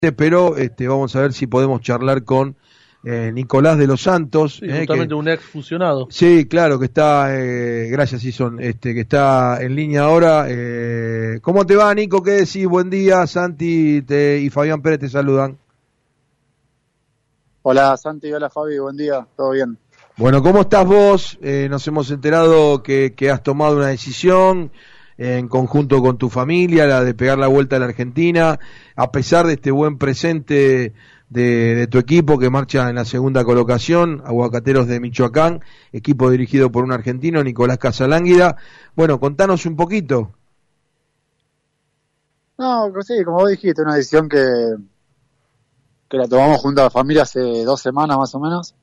pero vamos a ver si podemos charlar con Nicolás de los Santos. Sí, justamente un ex fusionado. Sí, claro, que está, gracias Ison, que está en línea ahora. ¿Cómo te va, Nico? ¿Qué decís? Buen día, Santi y Fabián Pérez te saludan. Hola Santi, hola Fabi, buen día, ¿todo bien? Bueno, ¿cómo estás vos? Nos hemos enterado que has tomado una decisión en conjunto con tu familia, la de pegar la vuelta a la Argentina, a pesar de este buen presente de tu equipo que marcha en la segunda colocación, Aguacateros de Michoacán, equipo dirigido por un argentino, Nicolás Casalánguida. Bueno, contanos un poquito. No, sí, como vos dijiste, una decisión que la tomamos junto a la familia hace 2 semanas más o menos.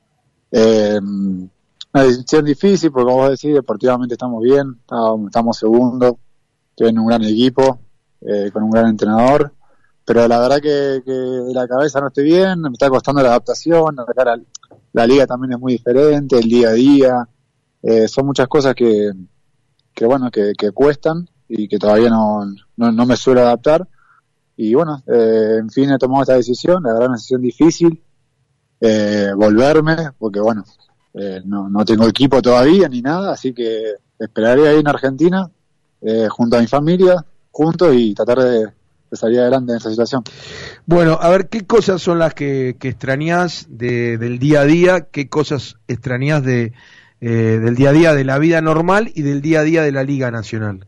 Una decisión difícil porque, como vos decís, deportivamente estamos bien, estamos segundos, tienen un gran equipo, con un gran entrenador, pero la verdad que la cabeza no estoy bien, me está costando la adaptación, la liga también es muy diferente, el día a día, son muchas cosas que cuestan y que todavía no me suelo adaptar. Y bueno, en fin, he tomado esta decisión, la verdad es una decisión difícil, volverme, porque bueno, no tengo equipo todavía ni nada, así que esperaré ahí en Argentina, junto a mi familia, juntos, y tratar de salir adelante en esta situación. Bueno, a ver, ¿qué cosas son las que extrañás del día a día? ¿Qué cosas extrañás del día a día de la vida normal y del día a día de la Liga Nacional?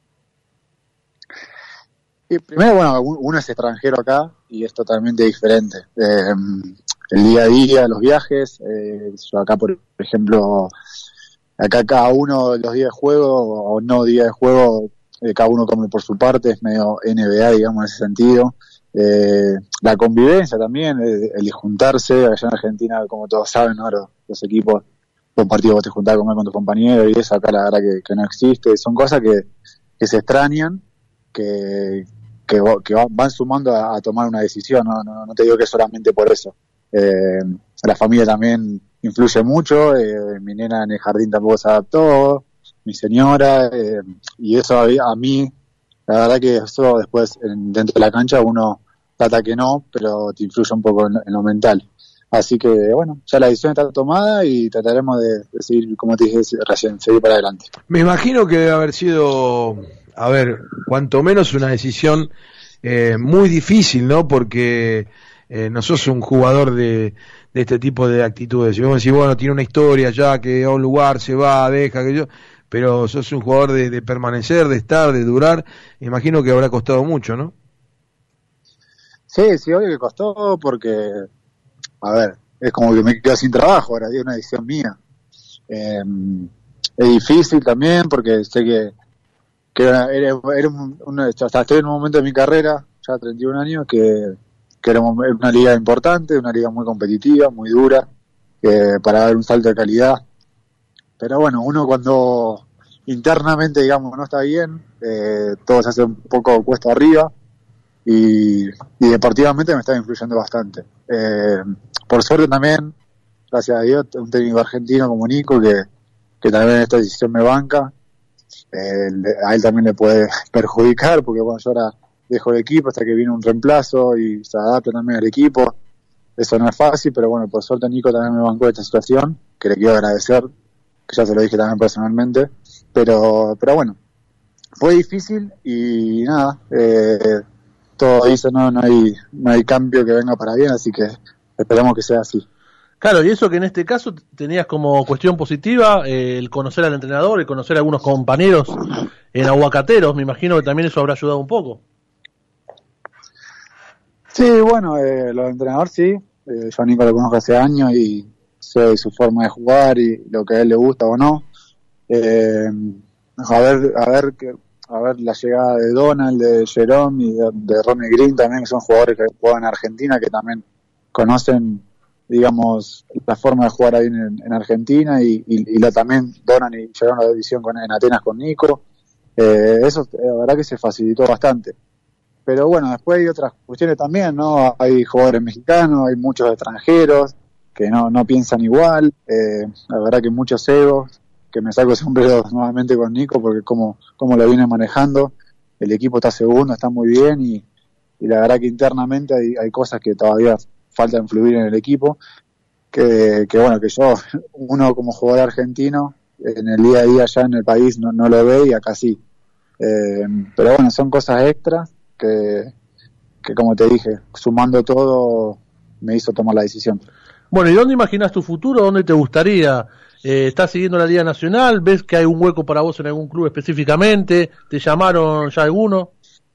Y primero, bueno, uno es extranjero acá y es totalmente diferente. El día a día, los viajes, yo acá, por ejemplo, acá cada uno los días de juego o no días de juego, cada uno come por su parte, es medio NBA, digamos, en ese sentido. La convivencia también, el juntarse, allá en Argentina, como todos saben, ¿no? Los equipos, un partido vos te juntás a comer con tus compañeros y eso acá la verdad que no existe. Son cosas que se extrañan, que van sumando a tomar una decisión, no te digo que solamente por eso. La familia también influye mucho, mi nena en el jardín tampoco se adaptó, mi señora, y eso a mí, la verdad que eso después dentro de la cancha uno trata que no, pero te influye un poco en lo mental. Así que bueno, ya la decisión está tomada y trataremos de seguir, como te dije recién, seguir para adelante. Me imagino que debe haber sido, a ver, cuanto menos una decisión muy difícil, ¿no? Porque no sos un jugador de este tipo de actitudes. Si vos decís, bueno, tiene una historia ya, que a un lugar se va, deja, que yo... Pero sos un jugador de permanecer, de estar, de durar. Me imagino que habrá costado mucho, ¿no? Sí, obvio que costó porque, a ver, es como que me quedo sin trabajo, ahora es una decisión mía. Es difícil también porque sé que era hasta estoy en un momento de mi carrera, ya 31 años, que era una liga importante, una liga muy competitiva, muy dura, para dar un salto de calidad. Pero bueno, uno cuando internamente, digamos, no está bien, todo se hace un poco cuesta arriba y deportivamente me está influyendo bastante. Por suerte también, gracias a Dios, un técnico argentino como Nico, que también esta decisión me banca. A él también le puede perjudicar porque bueno, yo ahora dejo el equipo hasta que viene un reemplazo y se adapta también al equipo. Eso no es fácil, pero bueno, por suerte Nico también me bancó esta situación, que le quiero agradecer, que ya se lo dije también personalmente, pero bueno, fue difícil y nada, todo dice no hay cambio que venga para bien, así que esperemos que sea así. Claro, y eso que en este caso tenías como cuestión positiva, el conocer al entrenador, el conocer a algunos compañeros en Aguacateros, me imagino que también eso habrá ayudado un poco. Sí, bueno, los entrenadores sí, yo a Nico lo conozco hace años y sé su forma de jugar y lo que a él le gusta o no. A ver la llegada de Donald, de Jerome y de Ronnie Green también, que son jugadores que juegan en Argentina, que también conocen, digamos, la forma de jugar ahí en Argentina y también Donald y Jerome la división en Atenas con Nico. Eso la verdad que se facilitó bastante. Pero bueno, después hay otras cuestiones también, ¿no? Hay jugadores mexicanos, hay muchos extranjeros que no piensan igual, la verdad que muchos egos, que me saco el sombrero nuevamente con Nico porque como lo viene manejando, el equipo está segundo, está muy bien y la verdad que internamente hay cosas que todavía faltan fluir en el equipo, que bueno, que uno como jugador argentino, en el día a día ya en el país no lo ve y acá sí. Pero bueno, son cosas extras que como te dije, sumando todo me hizo tomar la decisión. Bueno, ¿y dónde imaginas tu futuro? ¿Dónde te gustaría? ¿Estás siguiendo la Liga Nacional? ¿Ves que hay un hueco para vos en algún club específicamente? ¿Te llamaron ya alguno?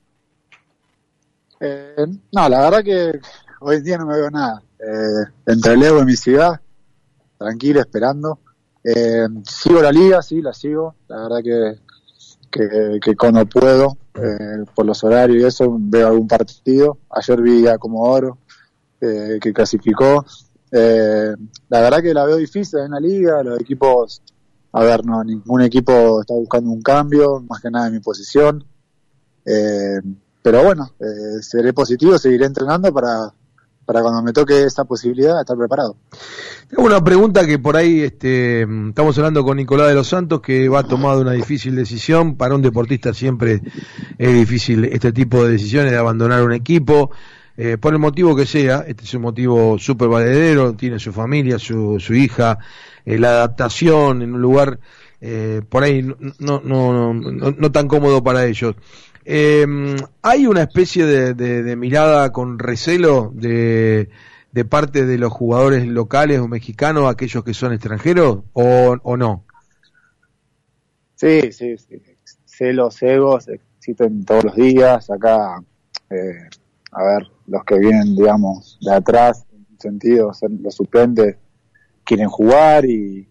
No, la verdad que hoy en día no me veo nada. Entre Leo en mi ciudad, tranquilo, esperando. Sigo la liga, sí, la sigo. La verdad que cuando puedo, por los horarios y eso, veo algún partido. Ayer vi a Comodoro, que clasificó. La verdad que la veo difícil en la liga. Los equipos, a ver, no, ningún equipo está buscando un cambio, más que nada en mi posición. Pero bueno, seré positivo, seguiré entrenando para cuando me toque esa posibilidad estar preparado. Tengo una pregunta que por ahí estamos hablando con Nicolás de los Santos, que va a tomar una difícil decisión. Para un deportista siempre es difícil este tipo de decisiones de abandonar un equipo, por el motivo que sea. Este es un motivo súper valedero, tiene su familia, su hija, la adaptación en un lugar por ahí no tan cómodo para ellos. Hay una especie de mirada con recelo de parte de los jugadores locales o mexicanos, aquellos que son extranjeros, o no. Sí. Celos, egos existen todos los días. Acá, a ver, los que vienen, digamos, de atrás, en un sentido, los suplentes, quieren jugar y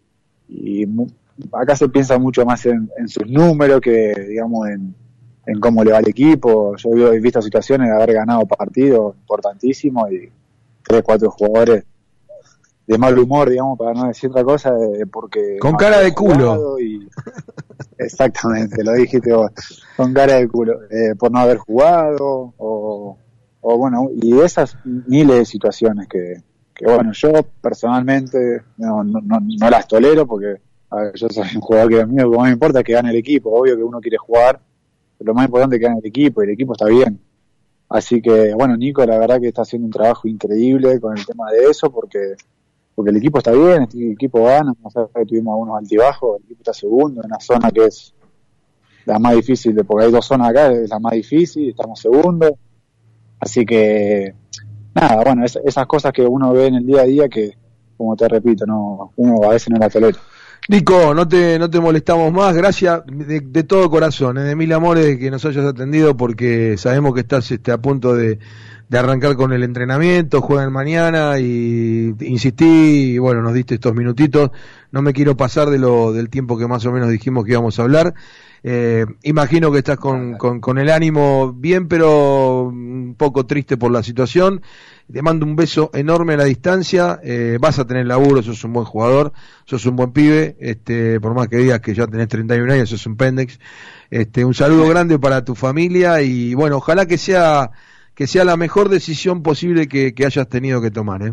acá se piensa mucho más en sus números que, digamos, en cómo le va al equipo. Yo he visto situaciones de haber ganado partidos importantísimos y 3-4 jugadores de mal humor, digamos, para no decir otra cosa, porque con cara de culo. Exactamente, lo dijiste vos, con cara de culo, por no haber jugado, o bueno, y esas miles de situaciones que bueno, yo personalmente no las tolero, porque a ver, yo soy un jugador que a mí lo que más me importa es que gane el equipo. Obvio que uno quiere jugar, pero lo más importante es que gane el equipo, y el equipo está bien. Así que, bueno, Nico, la verdad que está haciendo un trabajo increíble con el tema de eso, porque el equipo está bien, el equipo gana, no sé, que tuvimos algunos altibajos, el equipo está segundo, en una zona que es la más difícil, porque hay 2 zonas acá, es la más difícil, estamos segundos. Así que, nada, bueno, esas cosas que uno ve en el día a día que, como te repito, uno a veces no la tolera. Nico, no te molestamos más, gracias de todo corazón, de mil amores que nos hayas atendido, porque sabemos que estás a punto de arrancar con el entrenamiento, juegan mañana y insistí y bueno, nos diste estos minutitos. No me quiero pasar del tiempo que más o menos dijimos que íbamos a hablar. Imagino que estás con el ánimo bien, pero un poco triste por la situación. Te mando un beso enorme a la distancia. Vas a tener laburo, sos un buen jugador, sos un buen pibe, por más que digas que ya tenés 31 años, sos un pendex. Un saludo grande para tu familia y bueno, ojalá que sea la mejor decisión posible que hayas tenido que tomar.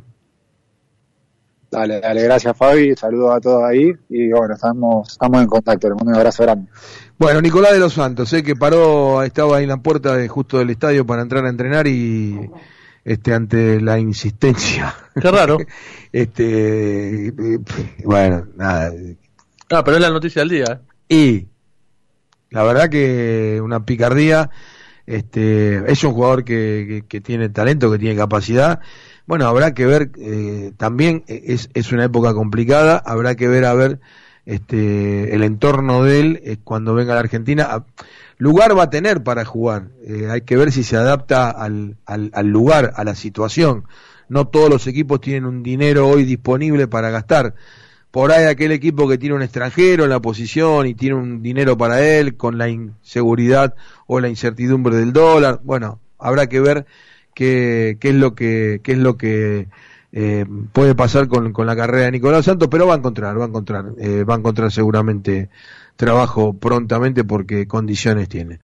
Dale, gracias Fabi, saludos a todos ahí y bueno, estamos en contacto, les mando un abrazo grande. Bueno, Nicolás de los Santos, que estaba ahí en la puerta justo del estadio para entrar a entrenar y ante la insistencia. Qué raro. Bueno, nada. Pero es la noticia del día. Y la verdad que una picardía. Es un jugador que tiene talento, que tiene capacidad. Bueno, habrá que ver, también es una época complicada, habrá que ver el entorno de él cuando venga a la Argentina. Lugar va a tener para jugar, hay que ver si se adapta al lugar, a la situación. No todos los equipos tienen un dinero hoy disponible para gastar. Por ahí aquel equipo que tiene un extranjero en la posición y tiene un dinero para él, con la inseguridad o la incertidumbre del dólar, bueno, habrá que ver qué es lo que puede pasar con la carrera de Nicolás Santos, pero va a encontrar seguramente trabajo prontamente porque condiciones tiene.